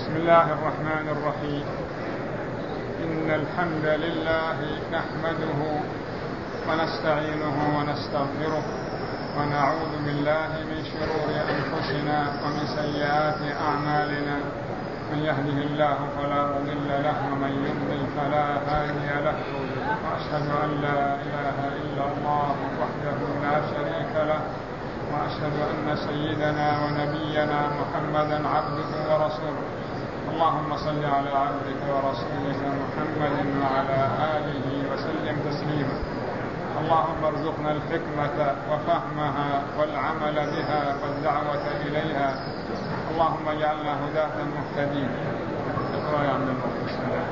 بسم الله الرحمن الرحيم. إن الحمد لله نحمده ونستعينه ونستغفره ونعوذ بالله من شرور أنفسنا ومن سيئات أعمالنا. من يهده الله فلا مضل له ومن يضلل فلا هادي له. وأشهد أن لا إله إلا الله وحده لا شريك له وأشهد أن سيدنا ونبينا محمدا عبده ورسوله. اللهم صل على عبدك ورسولك محمد وعلى آله وسلم تسليما. اللهم ارزقنا الحكمة وفهمها والعمل بها والدعوة إليها. اللهم اجعلنا هداة مهتدين. اقرأ يا عبد الله.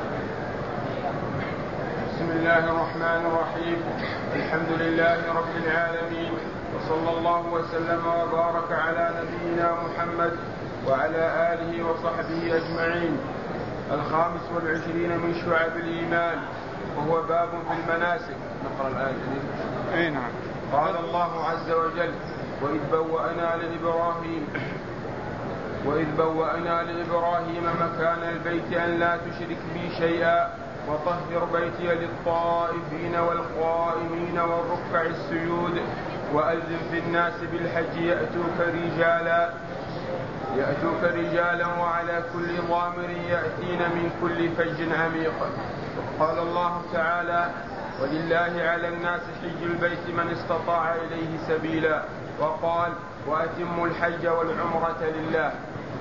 بسم الله الرحمن الرحيم. الحمد لله رب العالمين، وصلى الله وسلم وبارك على نبينا محمد وعلى آله وصحبه أجمعين. 25 من شعب الإيمان، وهو باب في المناسك. نقرأ الآية. نعم. قال الله عز وجل: وإذ بوأنا لإبراهيم مكان البيت أن لا تشرك بي شيئا وطهر بيتي للطائفين والقائمين والركع السجود وأذن في الناس بالحج يأتوك رجالا وعلى كل ضامر يأتين من كل فج عميق. قال الله تعالى: ولله على الناس حج البيت من استطاع إليه سبيلا. وقال: وأتموا الحج والعمرة لله.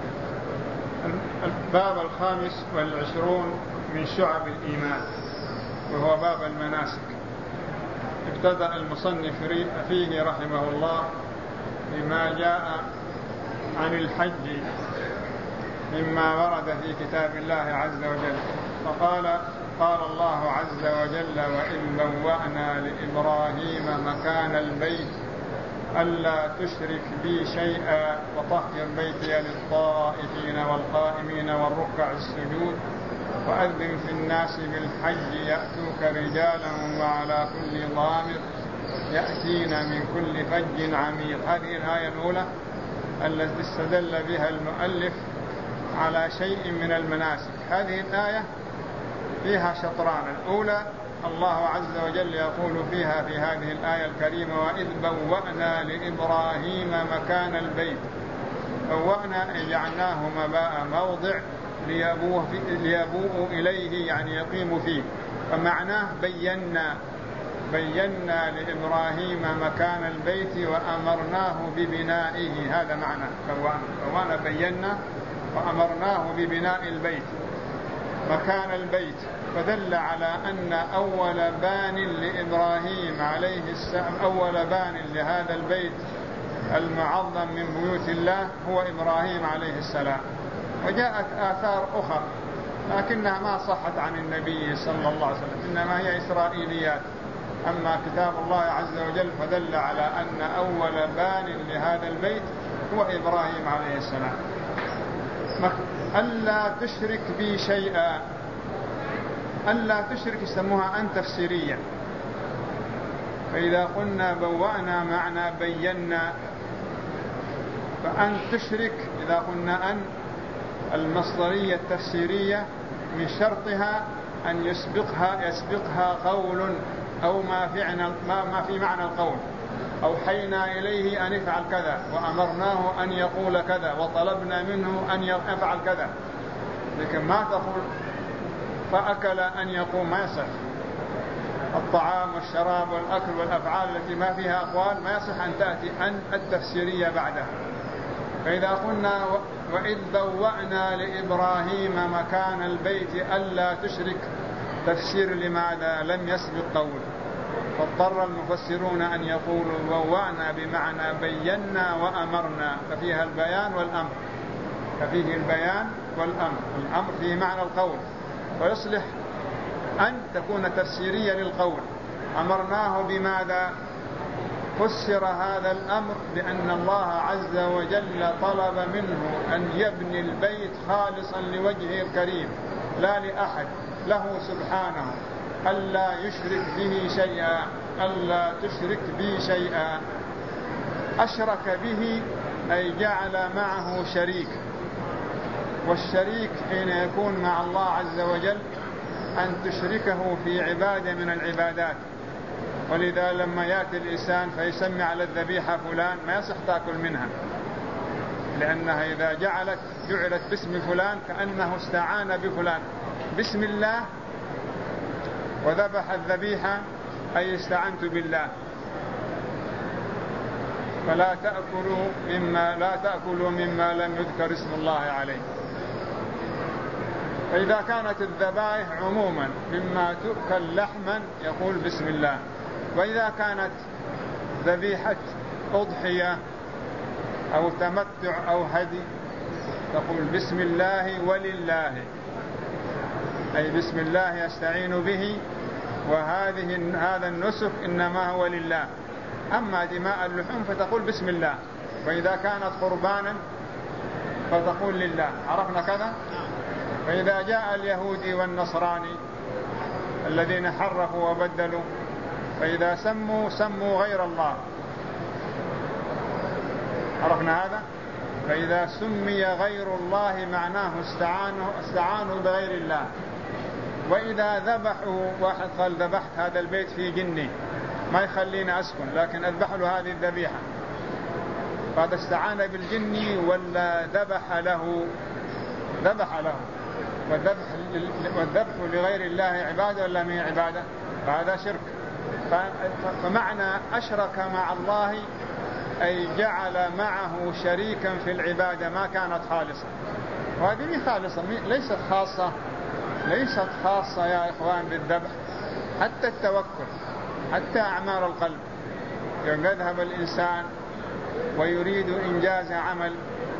الباب 25 من شعب الإيمان، وهو باب المناسك. ابتدأ المصنف فيه رحمه الله بما جاء عن الحج مما ورد في كتاب الله عز وجل. فقال: قال الله عز وجل: وإذ بوأنا لإبراهيم مكان البيت ألا تشرك بي شيئا وطهر بيتي للطائفين والقائمين والركع السجود وأذن في الناس بالحج يأتوك رجالا وعلى كل ضامر يأتين من كل فج عميق. هذه الآية الأولى التي استدل بها المؤلف على شيء من المناسك. هذه الآية فيها شطران. الأولى الله عز وجل يقول فيها في هذه الآية الكريمة: وإذ بوأنا لإبراهيم مكان البيت. بوأنا جعلناه موضع ليبوء إليه، يعني يقيم فيه. فمعناه بينا لإبراهيم مكان البيت وأمرناه ببنائه. هذا معنى بوأنا بينا وأمرناه ببناء البيت مكان البيت. فدل على أن أول بان لإبراهيم عليه السلام، أول بان لهذا البيت المعظم من بيوت الله هو إبراهيم عليه السلام. وجاءت آثار أخرى لكنها ما صحت عن النبي صلى الله عليه وسلم، إنما هي إسرائيليات. أما كتاب الله عز وجل فدل على أن أول بان لهذا البيت هو إبراهيم عليه السلام. ألا تشرك بي شيئا. ألا تشرك يسموها أن تفسيرية. فإذا قلنا بوأنا معنى بينا، فأن تشرك إذا قلنا أن المصدرية التفسيرية من شرطها أن يسبقها قول أو ما في معنى القول. أوحينا إليه أن يفعل كذا وأمرناه أن يقول كذا وطلبنا منه أن يفعل كذا. لكن ما تقول فأكل أن يقوم، ما يصح. الطعام والشراب والأكل والأفعال التي ما فيها أقوال ما يصح أن تأتي أن التفسيرية بعدها. فإذا قلنا وإذ بوأنا لإبراهيم مكان البيت ألا تشرك، تفسير لماذا لم يسبق قول، فاضطر المفسرون أن يقولوا بوأنا بمعنى بينا وأمرنا، ففيها البيان والأمر. ففيه البيان والأمر، الأمر فيه معنى القول، ويصلح أن تكون تفسيرية للقول. أمرناه بماذا؟ فسر هذا الأمر بأن الله عز وجل طلب منه أن يبني البيت خالصا لوجهه الكريم لا لأحد، له سبحانه، ألا يشرك به شيئا. ألا تشرك بي شيئا. أشرك به أي جعل معه شريك. والشريك حين يكون مع الله عز وجل أن تشركه في عبادة من العبادات. ولذا لما يأتي الإنسان فيسمي على الذبيحة فلان ما يصح تأكل منها، لأنها إذا جعلت باسم فلان كأنه استعان بفلان. بسم الله وذبح الذبيحة أي استعنت بالله. فلا تأكلوا مما لم يذكر اسم الله عليه. فإذا كانت الذبائح عموما مما تؤكل لحما يقول بسم الله، وإذا كانت ذبيحة أضحية أو تمتع أو هدي تقول بسم الله ولله، أي بسم الله يستعين به، هذا النسك إنما هو لله. أما دماء اللحوم فتقول بسم الله، وإذا كانت قربانا فتقول لله. عرفنا كذا؟ فإذا جاء اليهودي والنصراني الذين حرفوا وبدلوا فإذا سموا غير الله. عرفنا هذا؟ فإذا سمي غير الله معناه استعانوا بغير الله. وإذا ذبحوا، واحد قال ذبحت هذا البيت في جني ما يخليني أسكن لكن أذبح له هذه الذبيحة، فهذا استعان بالجن ولا ذبح له؟ ذبح له. والذبح لغير الله عبادة ولا ما عبادة؟ فهذا شرك. فمعنى أشرك مع الله أي جعل معه شريكا في العبادة ما كانت خالصة. وهذه خالصة ليست خاصة يا إخوان بالذبح. حتى التوكل، حتى أعمال القلب، يذهب الإنسان ويريد إنجاز عمل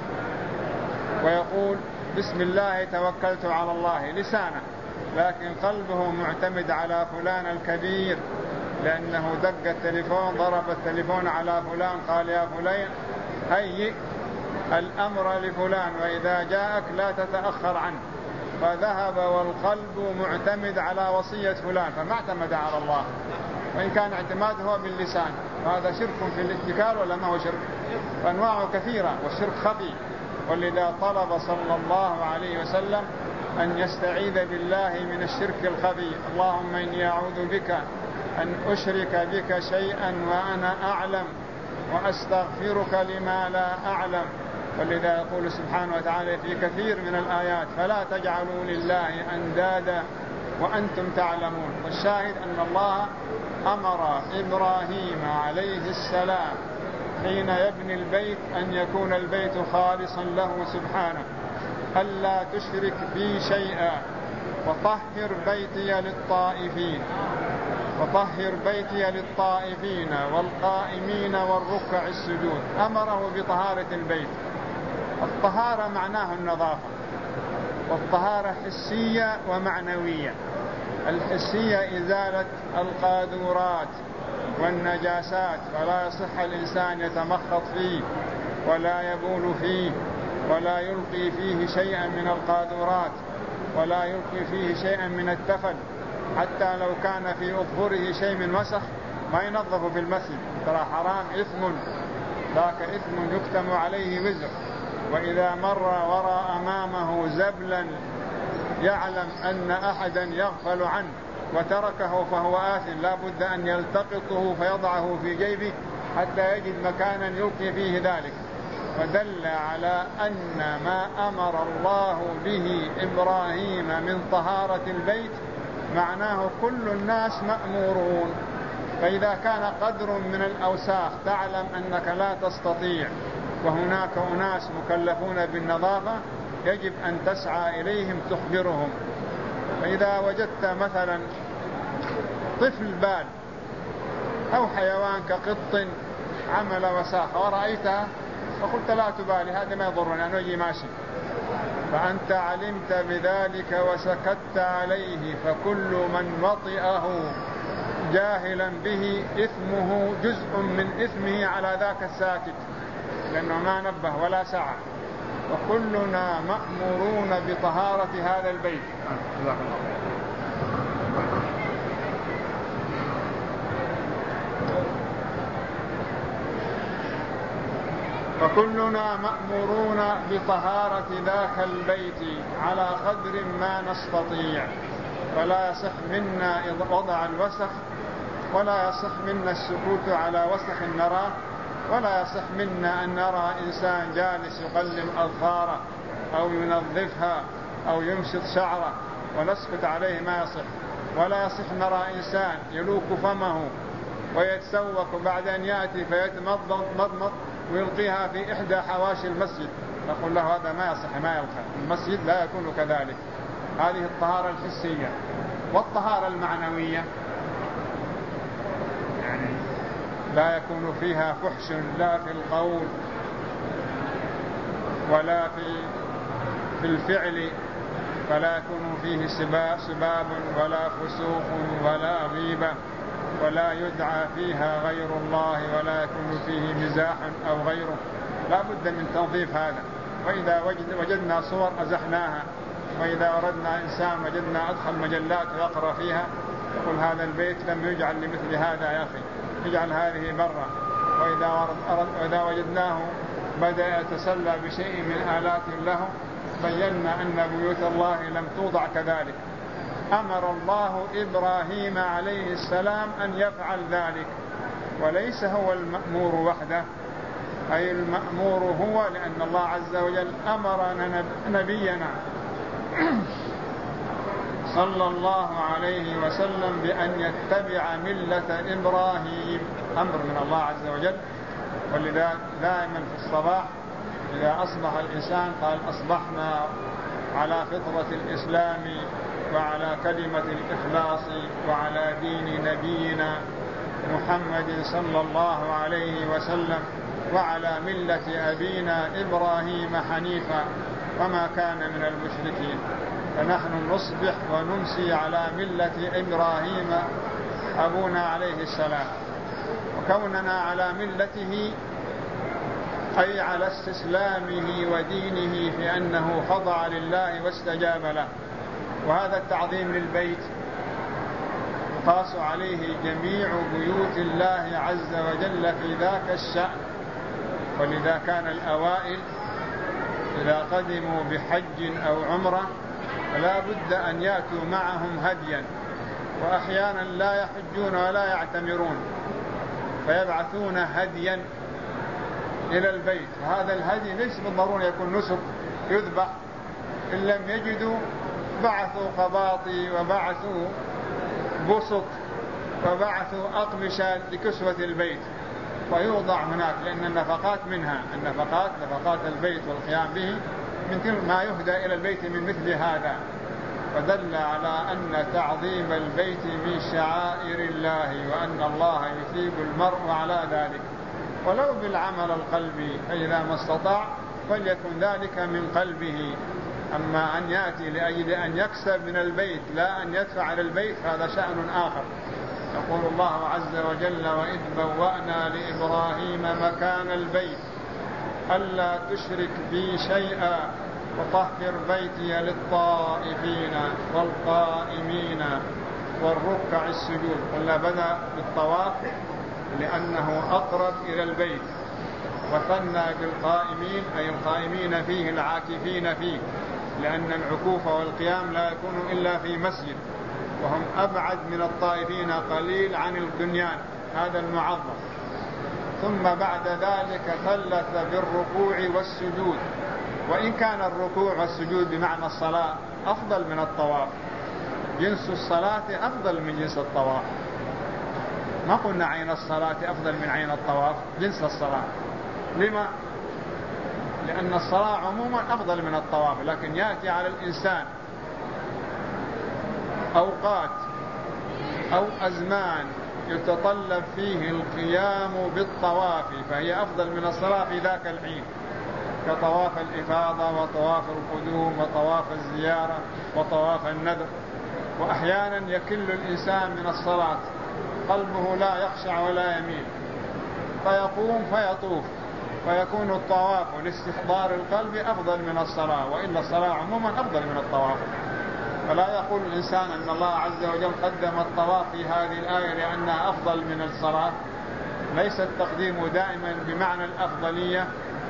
ويقول بسم الله توكلت على الله لسانه، لكن قلبه معتمد على فلان الكبير، لأنه دق التليفون، ضرب التليفون على فلان قال يا فلان هيئ الأمر لفلان وإذا جاءك لا تتأخر عنه، فذهب والقلب معتمد على وصية فلان فما اعتمد على الله، وإن كان اعتماده هو باللسان. هذا شرك في الاتكال ولا ما هو شرك؟ فأنواعه كثيرة والشرك خفي. ولذا طلب صلى الله عليه وسلم أن يستعيذ بالله من الشرك الخفي. اللهم إني أعوذ بك أن أشرك بك شيئا وأنا أعلم وأستغفرك لما لا أعلم. ولذا يقول سبحانه وتعالى في كثير من الآيات فلا تجعلوا لله أندادا وأنتم تعلمون. والشاهد أن الله أمر إبراهيم عليه السلام حين يبني البيت أن يكون البيت خالصا له سبحانه، ألا تشرك بي شيئا، وطهر بيتي للطائفين والقائمين والركع السجود. أمره بطهارة البيت. الطهارة معناه النظافة، والطهارة حسية ومعنوية. الحسية إزالة القاذورات والنجاسات، فلا يصح الإنسان يتمخط فيه ولا يبول فيه ولا يلقي فيه شيئا من القاذورات ولا يلقي فيه شيئا من التفل، حتى لو كان في أظفره شيء من وسخ ما ينظف في المسجد، ترى حرام، إثم، ذاك إثم يكتم عليه وزر. وإذا مر وراء أمامه زبلا يعلم أن أحدا يغفل عنه وتركه فهو آثم، لا بد أن يلتقطه فيضعه في جيبه حتى يجد مكانا يلقي فيه ذلك. ودل على أن ما أمر الله به إبراهيم من طهارة البيت معناه كل الناس مأمورون. فإذا كان قدر من الأوساخ تعلم أنك لا تستطيع وهناك أناس مكلفون بالنظافة يجب أن تسعى إليهم تخبرهم. فإذا وجدت مثلا طفل بال أو حيوان كقط عمل وساخ ورأيتها فقلت لا تبالي هذا ما يضرني أنا أجي ماشي، فأنت علمت بذلك وسكت عليه، فكل من وطئه جاهلا به إثمه جزء من إثمه على ذاك الساكت، لأنه ما نبه ولا سعى. وكلنا مأمورون بطهارة هذا البيت. فكلنا مأمورون بطهارة ذاك البيت على قدر ما نستطيع، فلا يصح منا وضع الوسخ، ولا يصح منا السكوت على وسخ نراه، ولا يصح منا أن نرى إنسان جالس يقلم أظفاره أو ينظفها أو يمشط شعره ونسكت عليه، ما يصح. ولا يصح نرى إنسان يلوك فمه ويتسوق بعد أن يأتي فيتمضمض ويلقيها في إحدى حواشي المسجد، نقول له هذا ما يصح، ما يلقى، المسجد لا يكون كذلك. هذه الطهارة الحسية. والطهارة المعنوية يعني لا يكون فيها فحش لا في القول ولا في الفعل، فلا يكون فيه سباب ولا فسوق ولا غيبة، ولا يدعى فيها غير الله، ولا يكون فيه مزاح أو غيره. لا بد من تنظيف هذا. وإذا وجدنا صور أزحناها، وإذا وردنا إنسان وجدنا أدخل مجلات ويقرأ فيها، يقول هذا البيت لم يجعل لمثل هذا يا أخي، اجعل هذه برا. وإذا وجدناه بدأ يتسلى بشيء من آلات له، بينا أن بيوت الله لم توضع كذلك. أمر الله إبراهيم عليه السلام أن يفعل ذلك، وليس هو المأمور وحده، أي المأمور هو، لأن الله عز وجل أمر نبينا صلى الله عليه وسلم بأن يتبع ملة إبراهيم، أمر من الله عز وجل. ولذا دائما في الصباح إذا أصبح الإنسان قال أصبحنا على فطرة الإسلام وعلى كلمة الإخلاص وعلى دين نبينا محمد صلى الله عليه وسلم وعلى ملة أبينا إبراهيم حنيفا وما كان من المشركين. فنحن نصبح ونمسي على ملة إبراهيم أبونا عليه السلام، وكوننا على ملته أي على استسلامه ودينه في أنه خضع لله واستجاب له. وهذا التعظيم للبيت يقاس عليه جميع بيوت الله عز وجل في ذاك الشأن. ولذا كان الأوائل إذا قدموا بحج أو عمرة فلا بد أن يأتوا معهم هديا، وأحيانا لا يحجون ولا يعتمرون فيبعثون هديا إلى البيت. وهذا الهدي ليس بالضرورة يكون نسك يذبح، إن لم يجدوا بعثوا قباطي وبعثوا بسط وبعثوا أقمشة لكسوة البيت ويوضع هناك، لأن النفقات منها، نفقات البيت والقيام به من ما يهدى إلى البيت من مثل هذا. فدل على أن تعظيم البيت من شعائر الله، وأن الله يثيب المرء على ذلك ولو بالعمل القلبي، فإذا ما استطاع فليكن ذلك من قلبه. أما أن يأتي لأجل أن يكسب من البيت لا أن يدفع للبيت هذا شأن آخر. يقول الله عز وجل وإذ بوأنا لإبراهيم مكان البيت ألا تشرك بي شيئا وطهر بيتي للطائفين والقائمين والركع السجود. قلنا بدأ بالطواف لأنه أقرب إلى البيت، وثنى بالقائمين أي القائمين فيه العاكفين فيه، لأن العكوف والقيام لا يكون إلا في مسجد، وهم أبعد من الطائفين قليل عن البنيان هذا المعظم. ثم بعد ذلك ثلث بالركوع والسجود، وإن كان الركوع والسجود بمعنى الصلاة أفضل من الطواف، جنس الصلاة أفضل من جنس الطواف. ما قلنا عين الصلاة أفضل من عين الطواف، جنس الصلاة. لما؟ لأن الصلاة عموما أفضل من الطواف، لكن يأتي على الإنسان أوقات أو أزمان يتطلب فيه القيام بالطواف، فهي أفضل من الصلاة في ذاك الحين، كطواف الإفاضة وطواف القدوم وطواف الزيارة وطواف النذر. وأحيانا يكل الإنسان من الصلاة قلبه لا يخشع ولا يميل، فيقوم فيطوف، فيكون الطواف لاستحضار القلب أفضل من الصلاة، وإلا الصلاة عموما أفضل من الطواف. فلا يقول الإنسان أن الله عز وجل قدم الطواف في هذه الآية لأنها أفضل من الصلاة. ليس التقديم دائما بمعنى الأفضلية،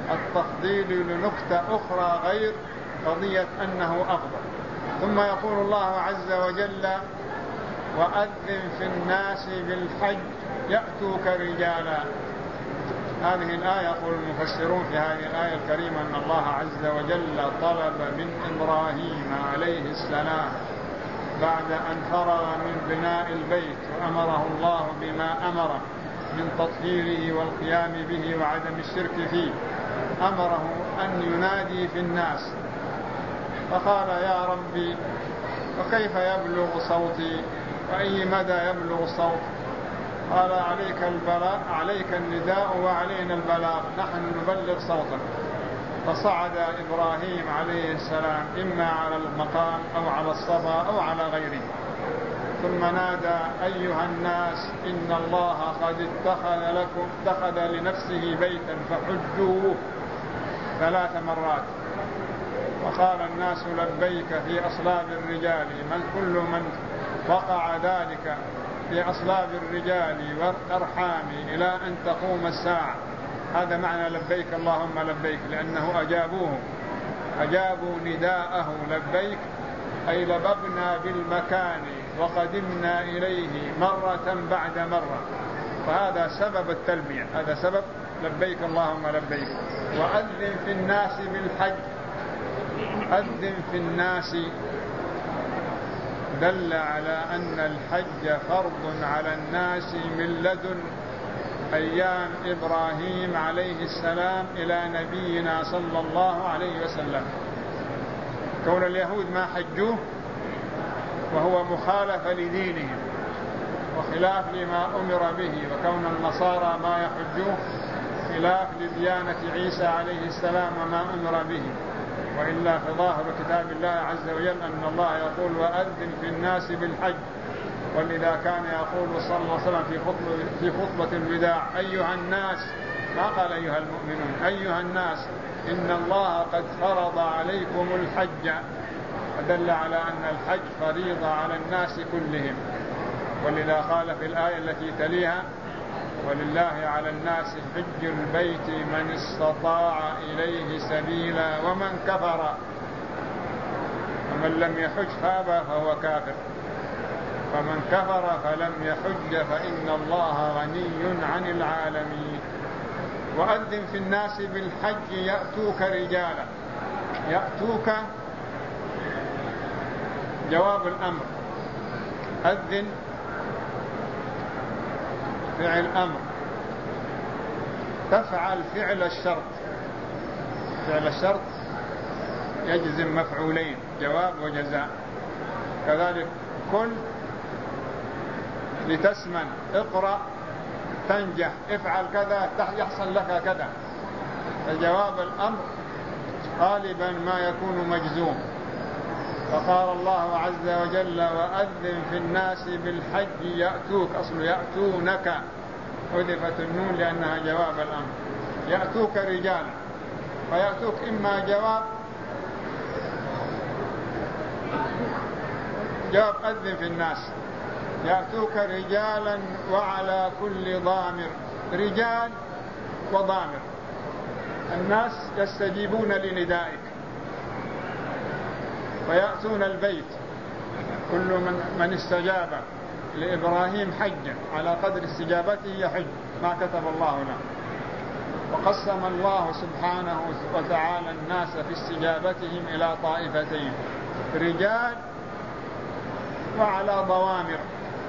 التفضيل لنكتة أخرى غير قضية أنه أفضل. ثم يقول الله عز وجل: وأذن في الناس بالحج يأتوك رجالا. هذه الآية يقول المفسرون في هذه الآية الكريمة أن الله عز وجل طلب من إبراهيم عليه السلام بعد أن فرغ من بناء البيت وأمره الله بما أمره من تطهيره والقيام به وعدم الشرك فيه، أمره أن ينادي في الناس، فقال: يا ربي وكيف يبلغ صوتي وأي مدى يبلغ الصوت؟ قال: عليك النداء وعلينا البلاغ، نحن نبلغ صوتك. فصعد إبراهيم عليه السلام إما على المقام أو على الصفا أو على غيره، ثم نادى: أيها الناس إن الله قد اتخذ لنفسه بيتا فحجوه 3 مرات. وقال الناس: لبيك في أصلاب الرجال، من كل من وقع ذلك في أصلاب الرجال والأرحام إلى أن تقوم الساعة. هذا معنى لبيك اللهم لبيك، لأنه أجابوا نداءه لبيك، أي لببنا بالمكان وقدمنا إليه مرة بعد مرة. فهذا سبب التلبية، هذا سبب لبيك اللهم لبيك. وأذن في الناس بالحج، أذن في الناس دل على أن الحج فرض على الناس من لدن أيام إبراهيم عليه السلام إلى نبينا صلى الله عليه وسلم. كون اليهود ما حجوه وهو مخالف لدينهم وخلاف لما أمر به، وكون النصارى ما يحجوه خلاف لديانة عيسى عليه السلام وما أمر به. وإلا في ظاهر كتاب الله عز وجل أن الله يقول: وأذن في الناس بالحج. ولذا كان يقول صلى الله عليه وسلم في خطبة الوداع: أيها الناس، ما قال أيها المؤمنون، أيها الناس إن الله قد فرض عليكم الحج. فدل على أن الحج فريضة على الناس كلهم. ولذا قال في الآية التي تليها: ولله على الناس حج البيت من استطاع إليه سبيلا ومن كفر. ومن لم يحج فأبى فهو كافر، فمن كفر فلم يحج فإن الله غني عن العالمين. وأذن في الناس بالحج يأتوك رجالا. يأتوك جواب الأمر، أذن فعل أمر، تفعل فعل الشرط. فعل الشرط يجزم مفعولين، جواب وجزاء. كذلك كل لتسمن، اقرأ تنجح، افعل كذا يحصل لك كذا. فجواب الأمر غالبا ما يكون مجزوم. فقال الله عز وجل: وأذن في الناس بالحج يأتوك، أصل يأتونك، حذفت النون لأنها جواب الأمر. يأتوك رجالا، فيأتوك إما جواب أذن في الناس، يأتوك رجالا وعلى كل ضامر. رجال وضامر، الناس يستجيبون لندائك ويأتون البيت. كل من استجاب لإبراهيم حج على قدر استجابته يحج، ما كتب الله له. وقسم الله سبحانه وتعالى الناس في استجابتهم إلى طائفتين: رجال وعلى ضوامر.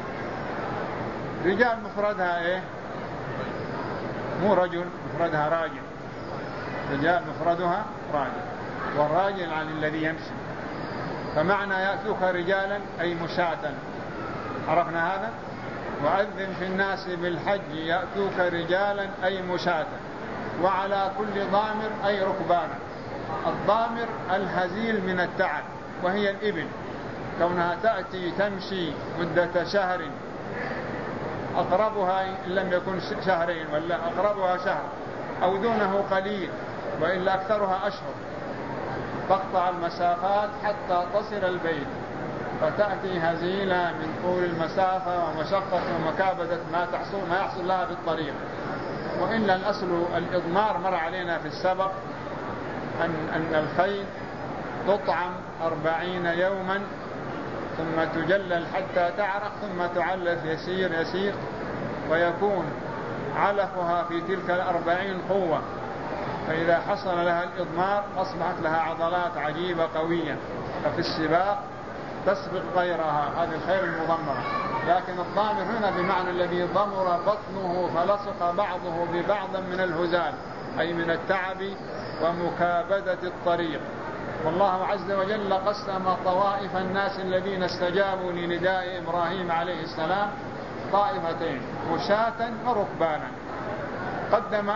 رجال مفردها ايه؟ مو رجل، مفردها راجل. رجال مفردها راجل، والراجل عن الذي يمشي. فمعنى يأتوك رجالا أي مشاة. عرفنا هذا؟ وأذن في الناس بالحج يأتوك رجالا أي مشاة، وعلى كل ضامر أي ركبانا. الضامر الهزيل من التعب، وهي الإبل، كونها تأتي تمشي مدة شهر، أقربها إن لم يكن شهرين، ولا أقربها شهر أو دونه قليل، وإلا أكثرها أشهر، تقطع المسافات حتى تصل البيت. فتأتي هزيلة من طول المسافة ومشقة ومكابدة ما يحصل لها في الطريق. وإلا الأصل الإضمار مر علينا في السبق أن الخيل تطعم 40 يوما ثم تجلل حتى تعرق ثم تعلف يسير يسير ويكون علفها في تلك 40 قوة، فإذا حصل لها الإضمار أصبحت لها عضلات عجيبة قوية، ففي السباق تسبق غيرها، هذه الخيل المضمرة. لكن الضامر هنا بمعنى الذي ضمر بطنه فلصق بعضه ببعض من الهزال، أي من التعب ومكابدة الطريق. والله عز وجل قسم طوائف الناس الذين استجابوا لنداء إبراهيم عليه السلام طائفتين، مشاة وركبانا. قدم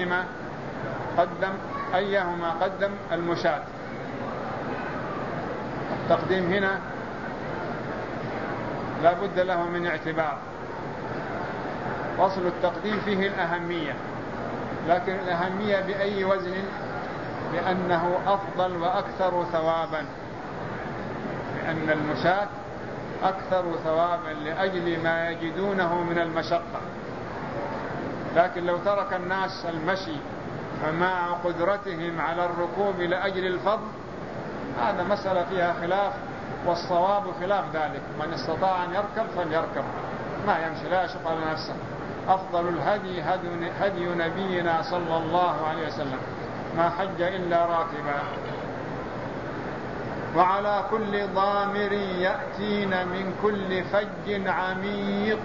أيهما قدم المشاة. التقديم هنا لا بد له من اعتبار. وصل التقديم فيه الأهمية، لكن الأهمية بأي وزن؟ لأنه أفضل وأكثر ثوابا، لأن المشاة أكثر ثوابا لأجل ما يجدونه من المشقة. لكن لو ترك الناس المشي ومع قدرتهم على الركوب لأجل الفضل، هذا مسألة فيها خلاف، والصواب خلاف ذلك. من استطاع أن يركب فليركب، ما يمشي لا يشق على نفسه. أفضل الهدي هدي نبينا صلى الله عليه وسلم، ما حج إلا راكبا. وعلى كل ضامر يأتين من كل فج عميق،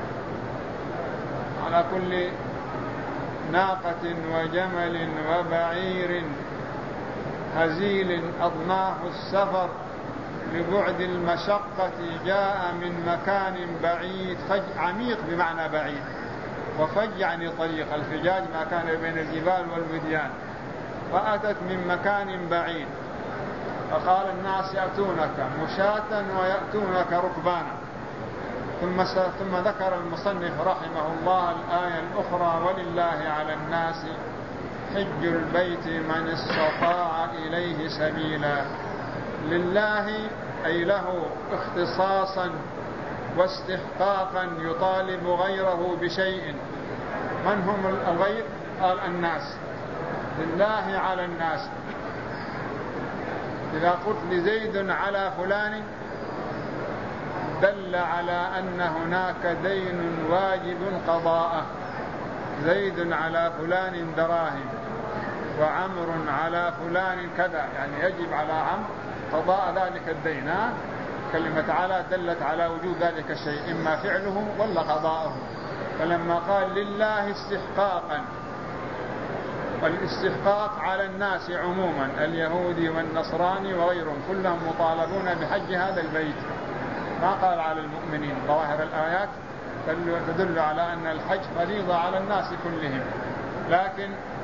على كل ناقة وجمل وبعير هزيل أضناه السفر لبعد المشقة جاء من مكان بعيد. فج عميق بمعنى بعيد، وفج يعني طريق. الفجاج ما كان بين الجبال والوديان، وأتت من مكان بعيد. فقال الناس يأتونك مشاة ويأتونك ركبانا. ثم ذكر المصنف رحمه الله الآية الأخرى: ولله على الناس حج البيت من استطاع إليه سبيلا. لله أي له اختصاصا واستحقاقا يطالب غيره بشيء. من هم الغير؟ قال الناس. لله على الناس. إذا قلت لزيد على فلان دل على أن هناك دين واجب قضاءه. زيد على فلان دراهم، وعمر على فلان كذا، يعني يجب على عمرو قضاء ذلك الدين. كلمة على دلت على وجود ذلك الشيء، إما فعله ولا قضاءه. فلما قال لله استحقاقا، والاستحقاق على الناس عموما، اليهودي والنصراني وغيرهم كلهم مطالبون بحج هذا البيت، ما قال على المؤمنين. ظواهر الآيات تدل على أن الحج فريضة على الناس كلهم. لكن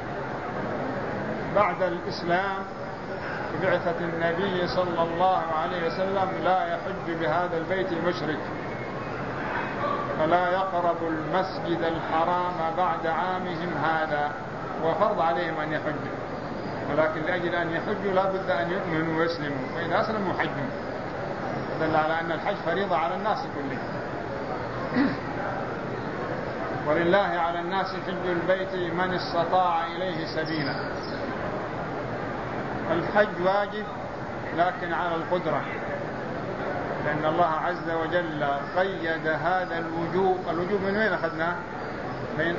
بعد الإسلام بعثة النبي صلى الله عليه وسلم لا يحج بهذا البيت مشرك، فلا يقرب المسجد الحرام بعد عامهم هذا، وفرض عليهم أن يحجوا. ولكن لأجل أن يحجوا لا بد أن يؤمنوا ويسلموا، فإذا أسلموا حجوا. دل على أن الحج فريضة على الناس كلهم. ولله على الناس حج البيت من استطاع إليه سبيلا. الحج واجب لكن على القدرة، لأن الله عز وجل قيد هذا الوجوب. الوجوب من وين أخذناه؟ من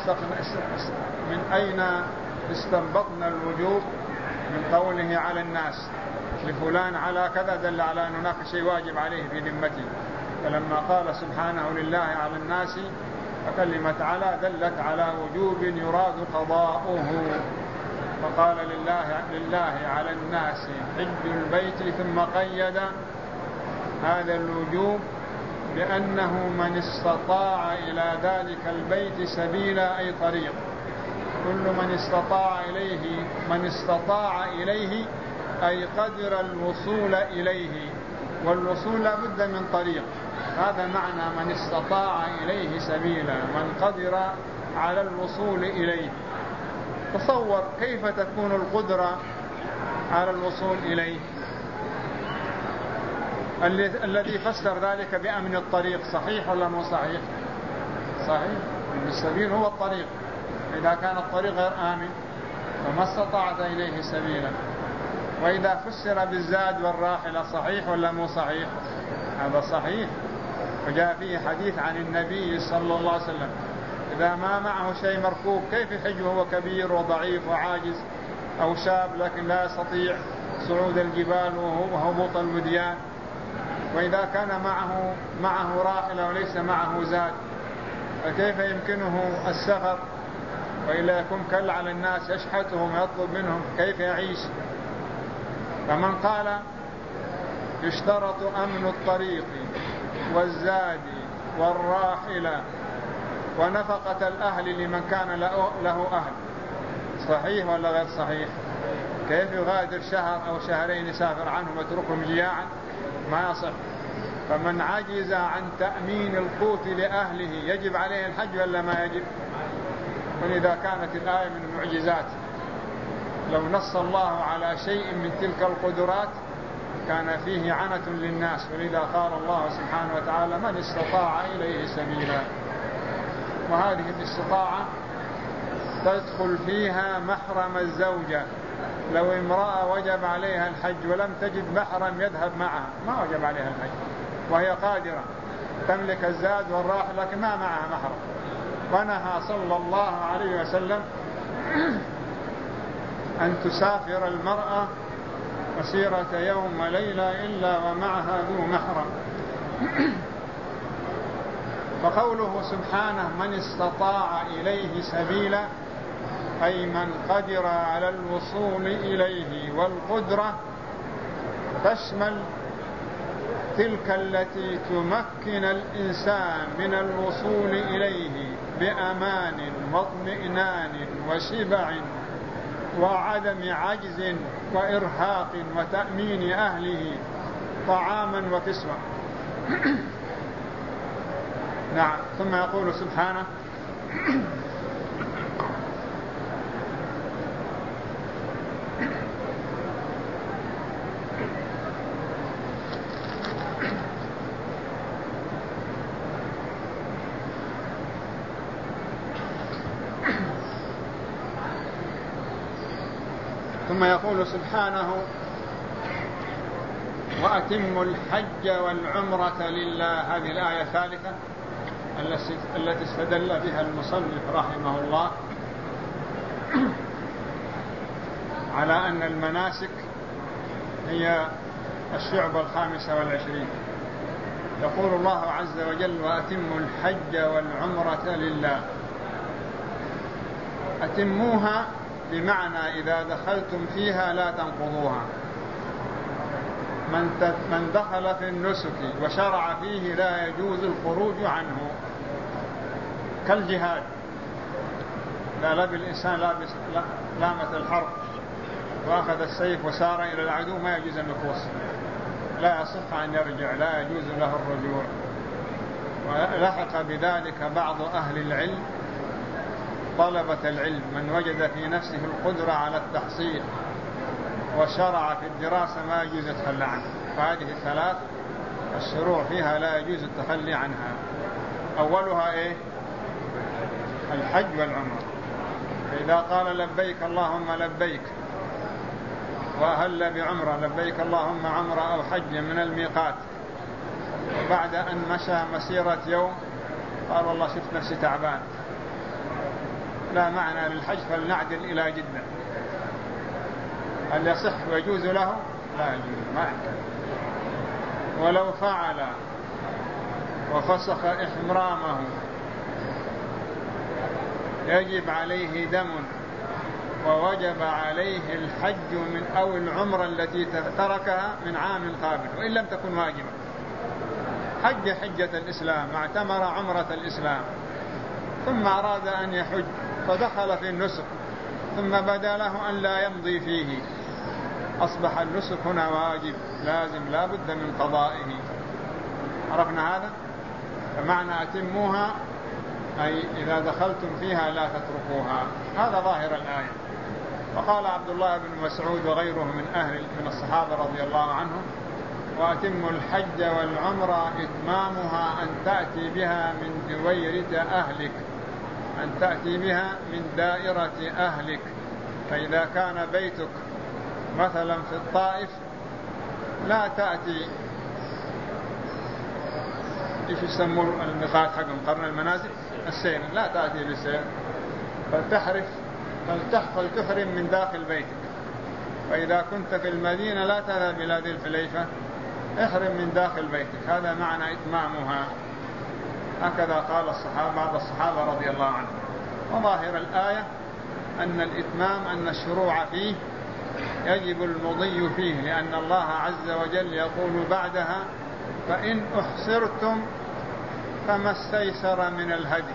أين استنبطنا الوجوب؟ من قوله على الناس. لفلان على كذا دل على أن هناك شيء واجب عليه في ذمته. فلما قال سبحانه لله على الناس، فكلمة على دلت على وجوب يراد قضاؤه. فقال لله على الناس حج البيت، ثم قيد هذا الوجوب بأنه من استطاع إلى ذلك البيت سبيلا، أي طريق. كل من استطاع إليه أي قدر الوصول إليه، والوصول لا بد من طريق. هذا معنى من استطاع إليه سبيلا، من قدر على الوصول إليه. تصور كيف تكون القدرة على الوصول إليه. الذي فسر ذلك بأمن الطريق صحيح ولا مو صحيح؟ صحيح. السبيل هو الطريق، إذا كان الطريق غير آمن فما استطعت إليه سبيلا. وإذا فسر بالزاد والراحلة صحيح ولا مو صحيح؟ هذا صحيح. وجاء فيه حديث عن النبي صلى الله عليه وسلم إذا ما معه شيء مركوب كيف يحج وهو كبير وضعيف وعاجز، أو شاب لكن لا يستطيع صعود الجبال وهبوط الوديان؟ وإذا كان معه راحلة وليس معه زاد فكيف يمكنه السفر؟ وإلا يكون كل على الناس يشحتهم ويطلب منهم كيف يعيش؟ فمن قال يشترط أمن الطريق والزاد والراحلة ونفقة الأهل لمن كان له أهل، صحيح ولا غير صحيح؟ كيف يغادر شهر أو شهرين يسافر عنهم ويتركهم جياعا؟ ما يصح. فمن عجز عن تأمين القوت لأهله يجب عليه الحج ولا ما يجب؟ ولذا كانت الآية من المعجزات. لو نص الله على شيء من تلك القدرات كان فيه عنة للناس، ولذا قال الله سبحانه وتعالى من استطاع إليه سبيلا. وهذه الاستطاعة تدخل فيها محرم الزوجة. لو امرأة وجب عليها الحج ولم تجد محرم يذهب معها ما وجب عليها الحج، وهي قادرة تملك الزاد والراحل لكن ما معها محرم. ونهى صلى الله عليه وسلم أن تسافر المرأة مسيرة يوم وليلة إلا ومعها ذو محرم. فقوله سبحانه من استطاع إليه سبيلا أي من قدر على الوصول إليه، والقدرة تشمل تلك التي تمكن الإنسان من الوصول إليه بأمان واطمئنان وشبع وعدم عجز وإرهاق وتأمين أهله طعاما وكسوة. نعم. ثم يقول سبحانه وأتموا الحج والعمرة لله. هذه الآية الثالثة التي استدل بها المصنف رحمه الله على أن المناسك هي الشعب 25. يقول الله عز وجل وأتموا الحج والعمرة لله. أتموها بمعنى إذا دخلتم فيها لا تنقضوها. من دخل في النسك وشرع فيه لا يجوز الخروج عنه، كالجهاد. لا لب الإنسان لابس لامة الحرب وأخذ السيف وسار إلى العدو ما يجوز النفوس، لا يصح أن يرجع، لا يجوز له الرجوع. ولحق بذلك بعض أهل العلم طلبة العلم من وجد في نفسه القدرة على التحصيل وشرع في الدراسة ما يجوز التخلي عنه. فهذه الثلاث الشروع فيها لا يجوز التخلي عنها. أولها الحج والعمرة. فإذا قال لبيك اللهم لبيك وأهل بعمرة لبيك اللهم عمرة أو حج من الميقات، وبعد أن مشى مسيرة يوم قال والله شفت نفسي تعبان لا معنى للحج فلنعدل إلى جدة، هل يصح ويجوز له؟ لا يجوز، ما يمكن. ولو فعل وفسخ إحرامه يجب عليه دم ووجب عليه الحج أو العمرة التي تركها من عام قابل وإن لم تكن واجبة. حج حجة الإسلام، اعتمر عمرة الإسلام، ثم أراد أن يحج فدخل في النسك ثم بدا له أن لا يمضي فيه، أصبح النسك هنا واجب لازم لا بد من قضائه. عرفنا هذا؟ فمعنى أتموها أي إذا دخلتم فيها لا تتركوها. هذا ظاهر الآية. وقال عبد الله بن مسعود وغيره من الصحابة رضي الله عنهم وأتموا الحج والعمرة إتمامها أن تأتي بها من دويرة أهلك أن تأتي بها من دائرة أهلك. فإذا كان بيتك مثلا في الطائف لا تأتي إيش يسموا الميقات حقهم قرن المنازل السير، لا تأتي بالسير، فلتحرم من داخل بيتك. وإذا كنت في المدينة لا تذهب إلى ذي الحليفة، احرم من داخل بيتك. هذا معنى إتمامها. هكذا قال بعض الصحابة رضي الله عنهم. وظاهر الآية أن الإتمام أن الشروع فيه يجب المضي فيه، لأن الله عز وجل يقول بعدها: فإن أحصرتم فما استيسر من الهدي.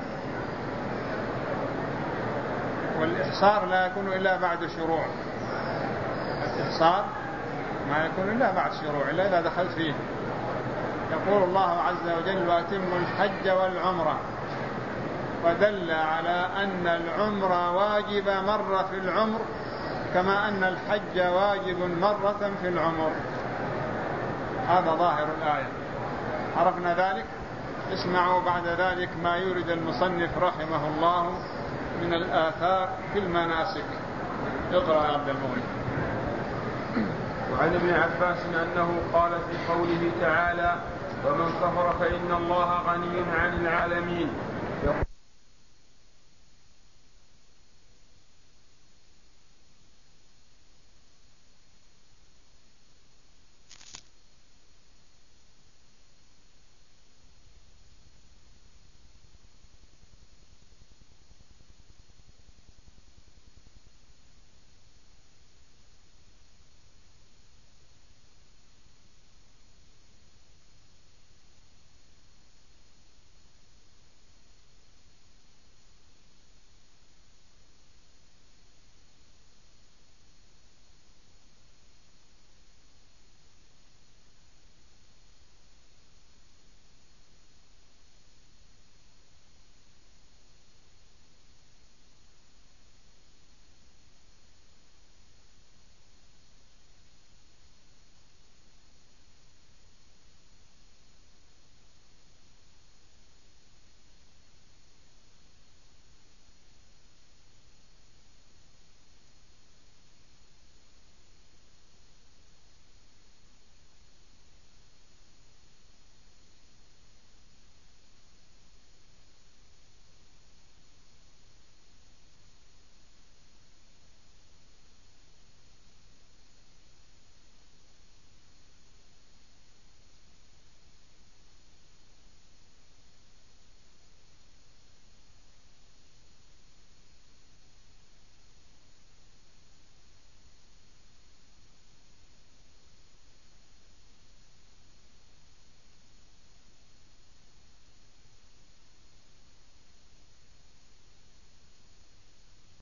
والإحصار لا يكون إلا بعد شروع، الإحصار ما يكون إلا بعد شروع إلا إذا دخلت فيه. يقول الله عز وجل: وأتموا الحج والعمرة، ودل على أن العمرة واجب مرة في العمر كما أن الحج واجب مرة في العمر. هذا ظاهر الآية. عرفنا ذلك. اسمعوا بعد ذلك ما يورد المصنف رحمه الله من الآثار في المناسك. اقرأ يا عبد المؤمن. وعن ابن عباس أنه قال في قوله تعالى: ومن كفر فإن الله غني عن العالمين،